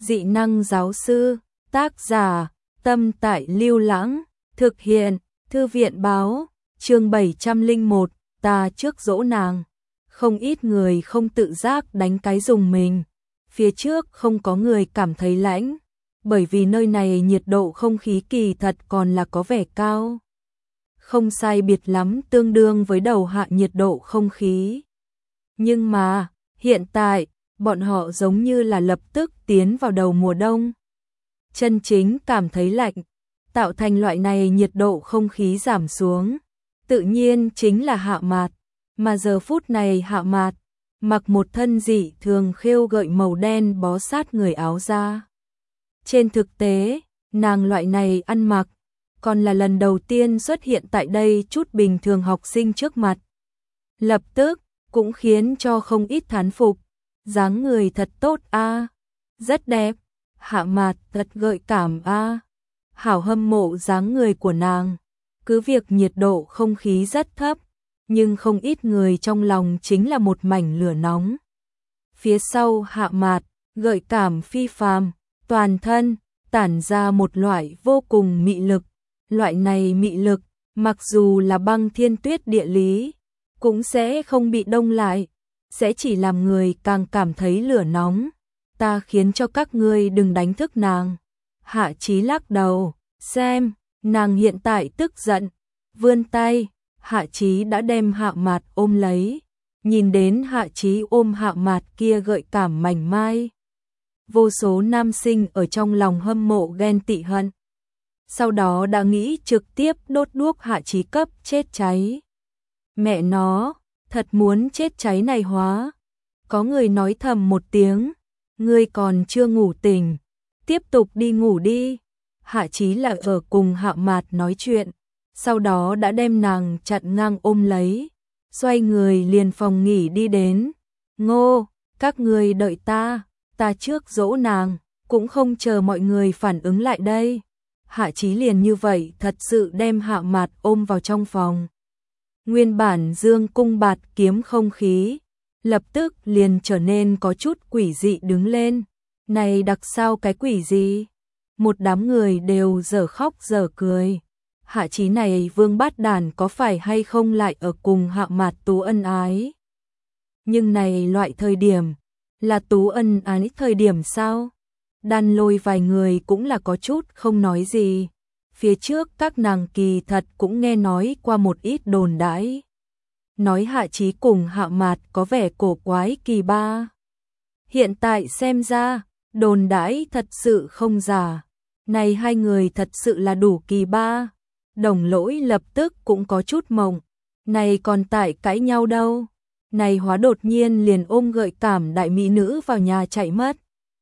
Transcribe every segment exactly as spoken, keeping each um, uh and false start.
Dị năng giáo sư, tác giả, Tâm Tại Lưu Lãng, thực hiện, Thư viện báo, chương bảy trăm lẻ một, ta trước dỗ nàng. Không ít người không tự giác đánh cái dùng mình. Phía trước không có người cảm thấy lạnh, bởi vì nơi này nhiệt độ không khí kỳ thật còn là có vẻ cao. Không sai biệt lắm tương đương với đầu hạ nhiệt độ không khí. Nhưng mà, hiện tại, bọn họ giống như là lập tức tiến vào đầu mùa đông. Chân chính cảm thấy lạnh, tạo thành loại này nhiệt độ không khí giảm xuống. Tự nhiên chính là Hạ Mạt, mà giờ phút này Hạ Mạt mặc một thân dị thường khêu gợi màu đen bó sát người áo da. Trên thực tế, nàng loại này ăn mặc, còn là lần đầu tiên xuất hiện tại đây chút bình thường học sinh trước mặt. Lập tức, cũng khiến cho không ít thán phục, dáng người thật tốt a, rất đẹp, Hạ Mạt thật gợi cảm a, hảo hâm mộ dáng người của nàng. Cứ việc nhiệt độ không khí rất thấp, nhưng không ít người trong lòng chính là một mảnh lửa nóng. Phía sau Hạ Mạt, gợi cảm phi phàm, toàn thân tản ra một loại vô cùng mị lực. Loại này mị lực, mặc dù là băng thiên tuyết địa lý, cũng sẽ không bị đông lại, sẽ chỉ làm người càng cảm thấy lửa nóng. Ta khiến cho các ngươi đừng đánh thức nàng. Hạ Chí lắc đầu, xem, nàng hiện tại tức giận, vươn tay, Hạ Chí đã đem Hạ Mạt ôm lấy. Nhìn đến Hạ Chí ôm Hạ Mạt kia gợi cảm mảnh mai, vô số nam sinh ở trong lòng hâm mộ ghen tị hận. Sau đó đã nghĩ trực tiếp đốt đuốc Hạ Chí cấp chết cháy. Mẹ nó, thật muốn chết cháy này hóa. Có người nói thầm một tiếng, ngươi còn chưa ngủ tỉnh, tiếp tục đi ngủ đi. Hạ Chí là ở cùng Hạ Mạt nói chuyện, sau đó đã đem nàng chặn ngang ôm lấy, xoay người liền phòng nghỉ đi đến. Ngô, các ngươi đợi ta, ta trước dỗ nàng, cũng không chờ mọi người phản ứng lại đây. Hạ Chí liền như vậy thật sự đem Hạ Mạt ôm vào trong phòng. Nguyên bản dương cung bạt kiếm không khí, lập tức liền trở nên có chút quỷ dị đứng lên. Này đặc sao cái quỷ gì? Một đám người đều dở khóc dở cười. Hạ Chí này vương bát đàn có phải hay không lại ở cùng Hạ Mạt tú ân ái? Nhưng này loại thời điểm, là tú ân ái thời điểm sao? Đan Lôi vài người cũng là có chút không nói gì. Phía trước các nàng kỳ thật cũng nghe nói qua một ít đồn đãi. Nói Hạ Chí cùng Hạ Mạt có vẻ cổ quái kỳ ba. Hiện tại xem ra, đồn đãi thật sự không giả. Này hai người thật sự là đủ kỳ ba. Đồng Lỗi lập tức cũng có chút mộng. Này còn tại cãi nhau đâu. Này hóa đột nhiên liền ôm gợi cảm đại mỹ nữ vào nhà chạy mất.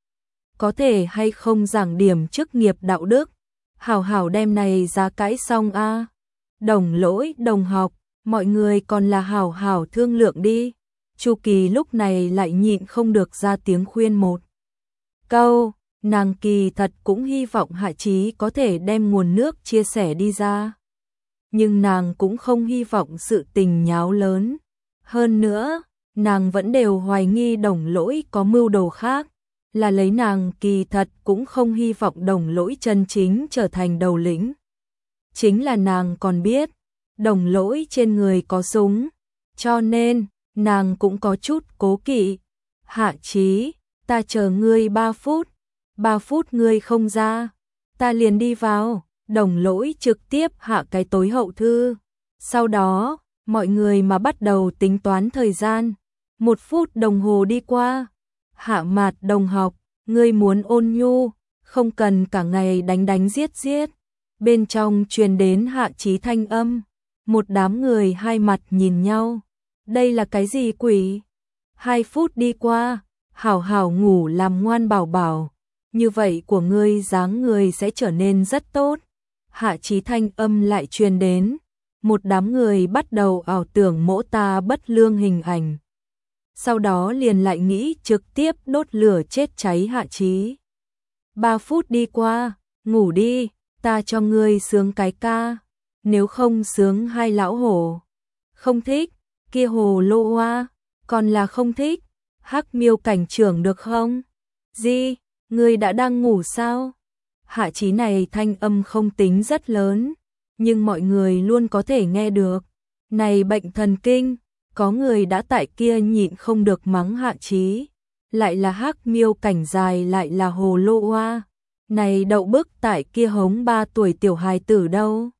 Có thể hay không giảng điểm chức nghiệp đạo đức, hảo hảo đem này ra cãi xong a. Đồng Lỗi đồng học, mọi người còn là hảo hảo thương lượng đi. Chu Kỳ lúc này lại nhịn không được ra tiếng khuyên một câu. Nàng kỳ thật cũng hy vọng Hạ Chí có thể đem nguồn nước chia sẻ đi ra, nhưng nàng cũng không hy vọng sự tình nháo lớn. Hơn nữa, nàng vẫn đều hoài nghi Đồng Lỗi có mưu đồ khác, là lấy nàng kỳ thật cũng không hy vọng Đồng Lỗi chân chính trở thành đầu lĩnh. Chính là nàng còn biết, Đồng Lỗi trên người có súng, cho nên, nàng cũng có chút cố kỵ. Hạ Chí, ta chờ ngươi ba phút, ba phút ngươi không ra, ta liền đi vào. Đồng Lỗi trực tiếp hạ cái tối hậu thư. Sau đó, mọi người mà bắt đầu tính toán thời gian. Một phút đồng hồ đi qua. Hạ Mạt đồng học, ngươi muốn ôn nhu, không cần cả ngày đánh đánh giết giết. Bên trong truyền đến Hạ Chí thanh âm. Một đám người hai mặt nhìn nhau. Đây là cái gì quỷ? Hai phút đi qua, hảo hảo ngủ làm ngoan bảo bảo. Như vậy của ngươi dáng người sẽ trở nên rất tốt. Hạ Chí thanh âm lại truyền đến. Một đám người bắt đầu ảo tưởng mỗ ta bất lương hình ảnh. Sau đó liền lại nghĩ trực tiếp đốt lửa chết cháy Hạ Chí. Ba phút đi qua, ngủ đi, ta cho ngươi sướng cái ca. Nếu không sướng hai lão hổ. Không thích, kia hồ lô hoa, còn là không thích. Hắc Miêu cảnh trưởng được không? Gì? Ngươi đã đang ngủ sao? Hạ Chí này thanh âm không tính rất lớn, nhưng mọi người luôn có thể nghe được. Này bệnh thần kinh, có người đã tại kia nhịn không được mắng Hạ Chí. Lại là Hắc Miêu Cảnh dài lại là Hồ Lô Oa. Này đậu bức tại kia hống ba tuổi tiểu hài tử đâu.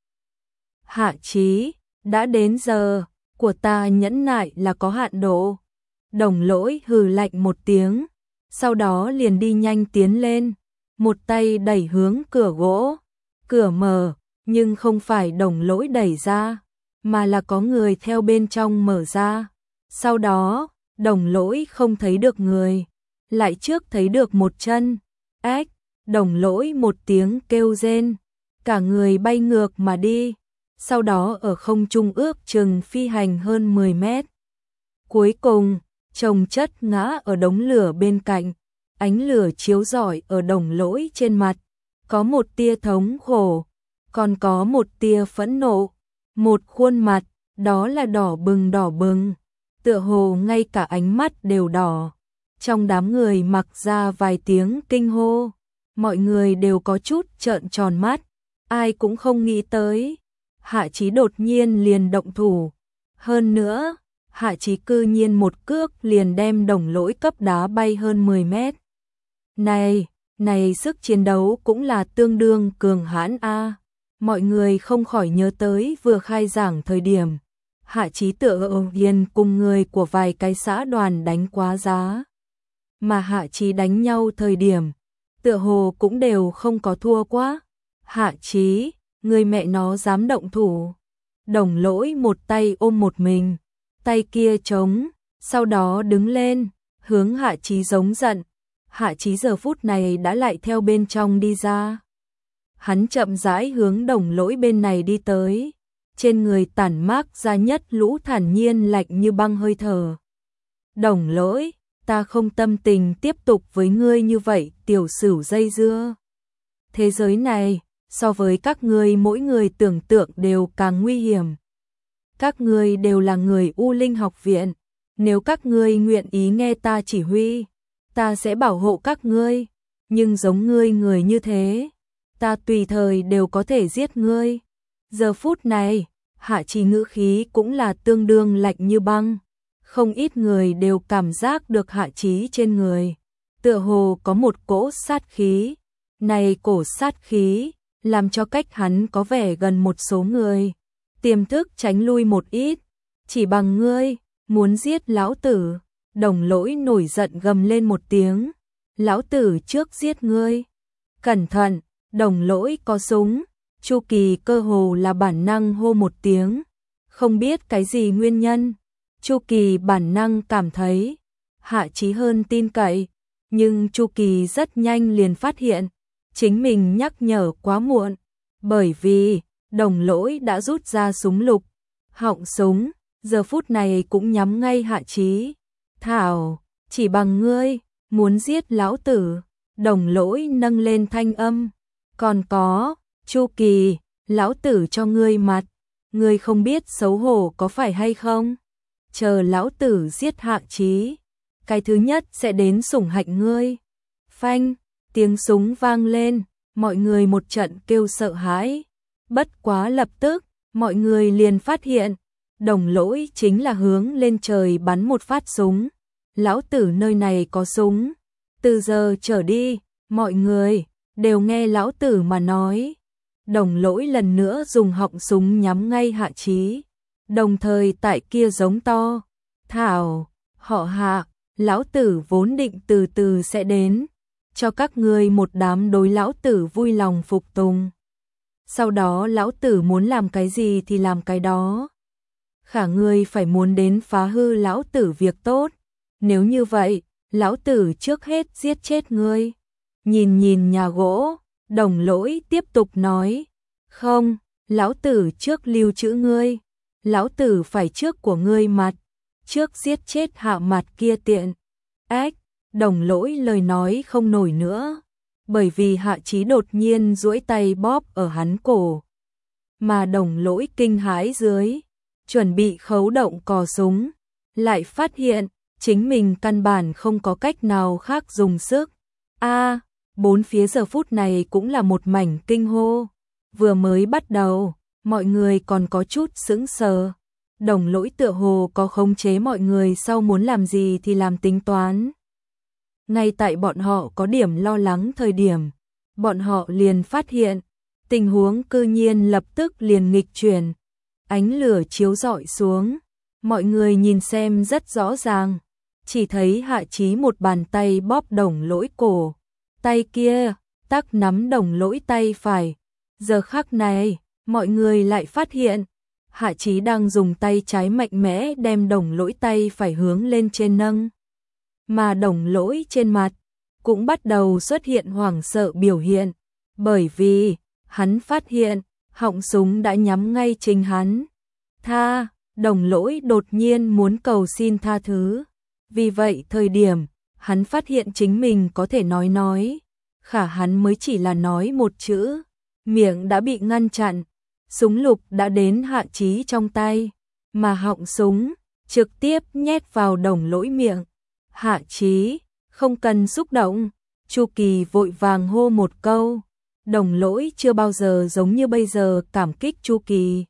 Hạ Chí, đã đến giờ, của ta nhẫn nại là có hạn độ. Đồng Lỗi hừ lạnh một tiếng, sau đó liền đi nhanh tiến lên, một tay đẩy hướng cửa gỗ. Cửa mở, nhưng không phải Đồng Lỗi đẩy ra, mà là có người theo bên trong mở ra. Sau đó, Đồng Lỗi không thấy được người, lại trước thấy được một chân. Ách, Đồng Lỗi một tiếng kêu rên, cả người bay ngược mà đi, sau đó ở không trung ước chừng phi hành hơn mười mét. Cuối cùng, chồng chất ngã ở đống lửa bên cạnh, ánh lửa chiếu rọi ở Đồng Lỗi trên mặt, có một tia thống khổ, còn có một tia phẫn nộ, một khuôn mặt, đó là đỏ bừng đỏ bừng, tựa hồ ngay cả ánh mắt đều đỏ. Trong đám người mặc ra vài tiếng kinh hô, mọi người đều có chút trợn tròn mắt, ai cũng không nghĩ tới. Hạ Chí đột nhiên liền động thủ. Hơn nữa, Hạ Chí cư nhiên một cước liền đem Đồng Lỗi cấp đá bay hơn mười mét. Này, này sức chiến đấu cũng là tương đương cường hãn a. Mọi người không khỏi nhớ tới vừa khai giảng thời điểm. Hạ Chí tựa ở hiền cùng người của vài cái xã đoàn đánh quá giá. Mà Hạ Chí đánh nhau thời điểm, tựa hồ cũng đều không có thua quá. Hạ Chí, người mẹ nó dám động thủ. Đồng Lỗi một tay ôm một mình, tay kia trống, sau đó đứng lên, hướng Hạ Chí giống giận. Hạ Chí giờ phút này đã lại theo bên trong đi ra. Hắn chậm rãi hướng Đồng Lỗi bên này đi tới, trên người tản mát ra nhất lũ thản nhiên lạnh như băng hơi thở. Đồng Lỗi, ta không tâm tình tiếp tục với ngươi như vậy, tiểu sửu dây dưa. Thế giới này, so với các ngươi mỗi người tưởng tượng đều càng nguy hiểm. Các ngươi đều là người U Linh học viện, nếu các ngươi nguyện ý nghe ta chỉ huy, ta sẽ bảo hộ các ngươi, nhưng giống ngươi người như thế, ta tùy thời đều có thể giết ngươi. Giờ phút này, Hạ Chí ngữ khí cũng là tương đương lạnh như băng, không ít người đều cảm giác được Hạ Chí trên người, tựa hồ có một cỗ sát khí, này cổ sát khí, làm cho cách hắn có vẻ gần một số người, tiềm thức tránh lui một ít, chỉ bằng ngươi, muốn giết lão tử. Đồng Lỗi nổi giận gầm lên một tiếng, lão tử trước giết ngươi. Cẩn thận, Đồng Lỗi có súng. Chu Kỳ cơ hồ là bản năng hô một tiếng, không biết cái gì nguyên nhân. Chu Kỳ bản năng cảm thấy Hạ Chí hơn tin cậy, nhưng Chu Kỳ rất nhanh liền phát hiện chính mình nhắc nhở quá muộn, bởi vì Đồng Lỗi đã rút ra súng lục, họng súng giờ phút này cũng nhắm ngay Hạ Chí. Thảo, chỉ bằng ngươi muốn giết lão tử. Đồng Lỗi nâng lên thanh âm, còn có Chu Kỳ, lão tử cho ngươi mặt, ngươi không biết xấu hổ có phải hay không? Chờ lão tử giết Hạ Chí, cái thứ nhất sẽ đến sủng hạnh ngươi. Phanh, tiếng súng vang lên, mọi người một trận kêu sợ hãi. Bất quá lập tức, mọi người liền phát hiện, Đồng Lỗi chính là hướng lên trời bắn một phát súng. Lão tử nơi này có súng. Từ giờ trở đi, mọi người đều nghe lão tử mà nói. Đồng Lỗi lần nữa dùng họng súng nhắm ngay Hạ Chí, đồng thời tại kia giống to, thảo, họ Hạ, lão tử vốn định từ từ sẽ đến, cho các ngươi một đám đối lão tử vui lòng phục tùng. Sau đó lão tử muốn làm cái gì thì làm cái đó. Khả ngươi phải muốn đến phá hư lão tử việc tốt, nếu như vậy, lão tử trước hết giết chết ngươi. Nhìn nhìn nhà gỗ, Đồng Lỗi tiếp tục nói, không, lão tử trước lưu trữ ngươi, lão tử phải trước của ngươi mặt, trước giết chết Hạ Mặt kia tiện. Ách, Đồng Lỗi lời nói không nổi nữa, bởi vì Hạ Chí đột nhiên duỗi tay bóp ở hắn cổ. Mà Đồng Lỗi kinh hãi dưới, chuẩn bị khấu động cò súng, lại phát hiện chính mình căn bản không có cách nào khác dùng sức. A, Bốn phía giờ phút này cũng là một mảnh kinh hô. Vừa mới bắt đầu, mọi người còn có chút sững sờ. Đồng Lỗi tựa hồ có khống chế mọi người sau muốn làm gì thì làm tính toán. Ngay tại bọn họ có điểm lo lắng thời điểm, bọn họ liền phát hiện, tình huống cư nhiên lập tức liền nghịch chuyển. Ánh lửa chiếu rọi xuống, mọi người nhìn xem rất rõ ràng, chỉ thấy Hạ Chí một bàn tay bóp Đồng Lỗi cổ, tay kia tắc nắm Đồng Lỗi tay phải. Giờ khắc này, mọi người lại phát hiện, Hạ Chí đang dùng tay trái mạnh mẽ đem Đồng Lỗi tay phải hướng lên trên nâng. Mà Đồng Lỗi trên mặt cũng bắt đầu xuất hiện hoảng sợ biểu hiện, bởi vì hắn phát hiện họng súng đã nhắm ngay chính hắn. Tha, Đồng Lỗi đột nhiên muốn cầu xin tha thứ. Vì vậy thời điểm hắn phát hiện chính mình có thể nói nói, khả hắn mới chỉ là nói một chữ, miệng đã bị ngăn chặn, súng lục đã đến Hạ Chí trong tay, mà họng súng trực tiếp nhét vào Đồng Lỗi miệng. Hạ Chí, không cần xúc động, Chu Kỳ vội vàng hô một câu. Đồng Lỗi chưa bao giờ giống như bây giờ cảm kích Chu Kỳ.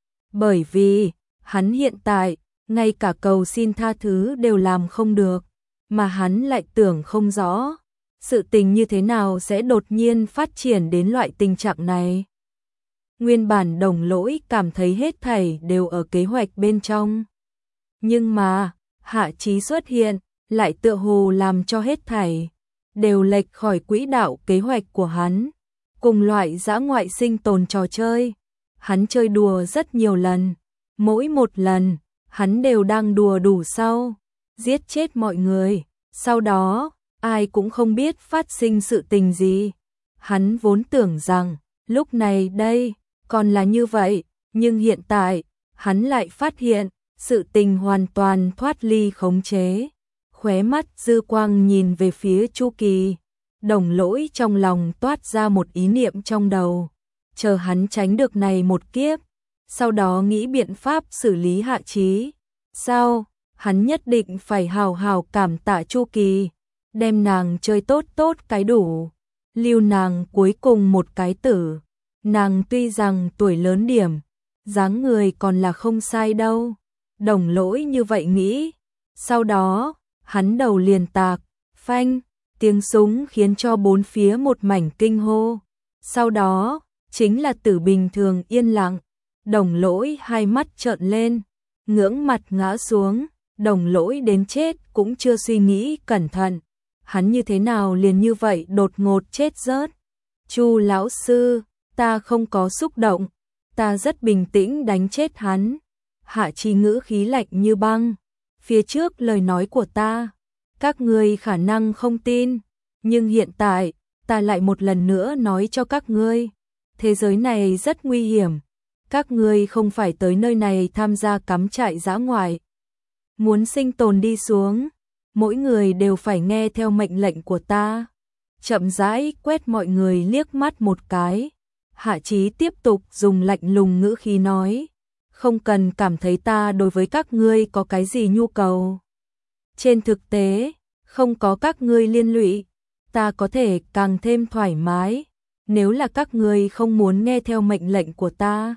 Bởi vì, hắn hiện tại, ngay cả cầu xin tha thứ đều làm không được, mà hắn lại tưởng không rõ, sự tình như thế nào sẽ đột nhiên phát triển đến loại tình trạng này. Nguyên bản Đồng Lỗi cảm thấy hết thảy đều ở kế hoạch bên trong. Nhưng mà, Hạ Chí xuất hiện, lại tựa hồ làm cho hết thảy đều lệch khỏi quỹ đạo kế hoạch của hắn. Cùng loại dã ngoại sinh tồn trò chơi, hắn chơi đùa rất nhiều lần, mỗi một lần, hắn đều đang đùa đủ sau, giết chết mọi người, sau đó, ai cũng không biết phát sinh sự tình gì. Hắn vốn tưởng rằng, lúc này đây, còn là như vậy, nhưng hiện tại, hắn lại phát hiện, sự tình hoàn toàn thoát ly khống chế. Khóe mắt dư quang nhìn về phía Chu Kỳ, Đồng Lỗi trong lòng toát ra một ý niệm trong đầu, chờ hắn tránh được này một kiếp, sau đó nghĩ biện pháp xử lý Hạ Chí. Sau, hắn nhất định phải hào hào cảm tạ Chu Kỳ, đem nàng chơi tốt tốt cái đủ, lưu nàng cuối cùng một cái tử. Nàng tuy rằng tuổi lớn điểm, dáng người còn là không sai đâu. Đồng Lỗi như vậy nghĩ, sau đó, hắn đầu liền tạc, phanh, tiếng súng khiến cho bốn phía một mảnh kinh hô. Sau đó, chính là tử bình thường yên lặng. Đồng Lỗi hai mắt trợn lên, ngưỡng mặt ngã xuống. Đồng Lỗi đến chết cũng chưa suy nghĩ cẩn thận, hắn như thế nào liền như vậy đột ngột chết rớt. Chu lão sư, ta không có xúc động, ta rất bình tĩnh đánh chết hắn. Hạ Chí ngữ khí lạnh như băng. Phía trước lời nói của ta, các ngươi khả năng không tin, nhưng hiện tại, ta lại một lần nữa nói cho các ngươi, thế giới này rất nguy hiểm, các ngươi không phải tới nơi này tham gia cắm trại dã ngoại. Muốn sinh tồn đi xuống, mỗi người đều phải nghe theo mệnh lệnh của ta. Chậm rãi quét mọi người liếc mắt một cái, Hạ Chí tiếp tục dùng lạnh lùng ngữ khí nói, không cần cảm thấy ta đối với các ngươi có cái gì nhu cầu. Trên thực tế, không có các ngươi liên lụy, ta có thể càng thêm thoải mái, nếu là các ngươi không muốn nghe theo mệnh lệnh của ta.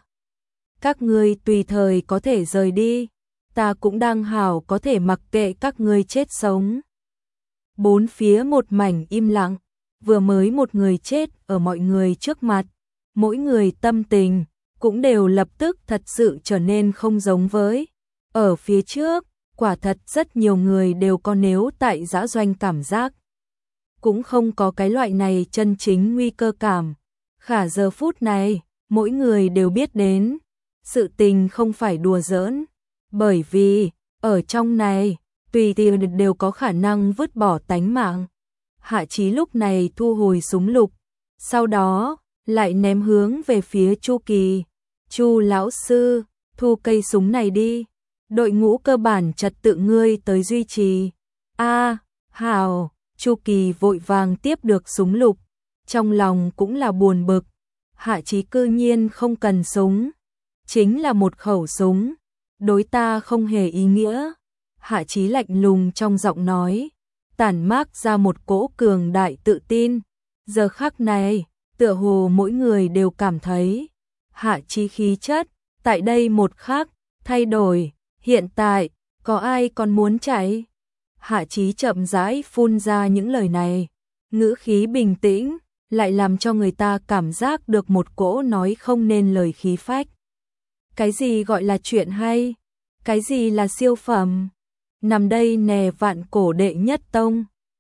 Các ngươi tùy thời có thể rời đi, ta cũng đang hảo có thể mặc kệ các ngươi chết sống. Bốn phía một mảnh im lặng, vừa mới một người chết ở mọi người trước mặt, mỗi người tâm tình cũng đều lập tức thật sự trở nên không giống với. Ở phía trước, quả thật rất nhiều người đều có nếu tại dã doanh cảm giác. Cũng không có cái loại này chân chính nguy cơ cảm. Khả giờ phút này, mỗi người đều biết đến, sự tình không phải đùa giỡn. Bởi vì, ở trong này, tùy tiện đều có khả năng vứt bỏ tánh mạng. Hạ Chí lúc này thu hồi súng lục, sau đó, lại ném hướng về phía Chu Kỳ. Chu lão sư, thu cây súng này đi. Đội ngũ cơ bản trật tự ngươi tới duy trì. A, hào, Chu Kỳ vội vàng tiếp được súng lục, trong lòng cũng là buồn bực. Hạ Chí cư nhiên không cần súng, chính là một khẩu súng, đối ta không hề ý nghĩa. Hạ Chí lạnh lùng trong giọng nói, tản mát ra một cỗ cường đại tự tin. Giờ khắc này, tựa hồ mỗi người đều cảm thấy Hạ Chí khí chất, tại đây một khắc, thay đổi, hiện tại, có ai còn muốn chạy? Hạ Chí chậm rãi phun ra những lời này, ngữ khí bình tĩnh, lại làm cho người ta cảm giác được một cỗ nói không nên lời khí phách. Cái gì gọi là chuyện hay? Cái gì là siêu phẩm? Nằm đây nè vạn cổ đệ nhất tông,